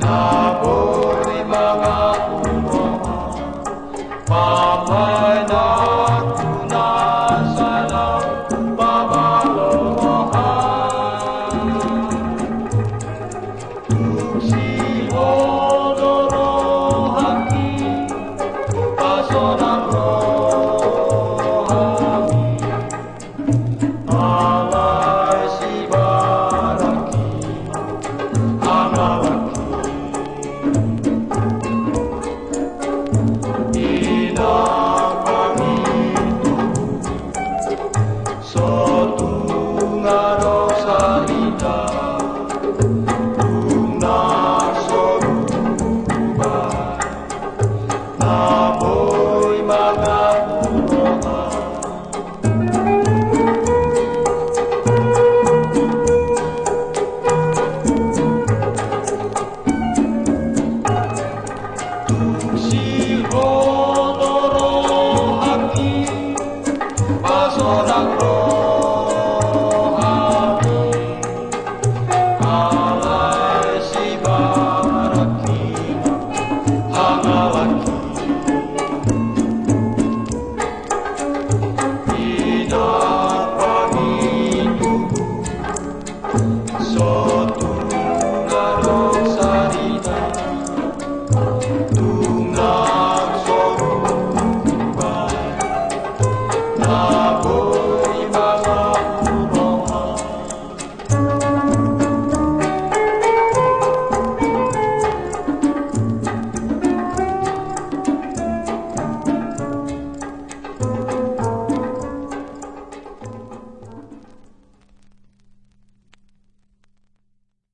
Namoy mga kumuha, papay na tunasan ang pamalohan. Tuksi odoro haki, pasonan rohani, alay si baraki, angalaki. Sotungaro salita, tungnasorubay, namoy mga buroha. Tuksi odoro haki, pasonak rohani, alay si baraki, hangalaki. Inapangitubu, sotungarong sarita, tungnak sorubay,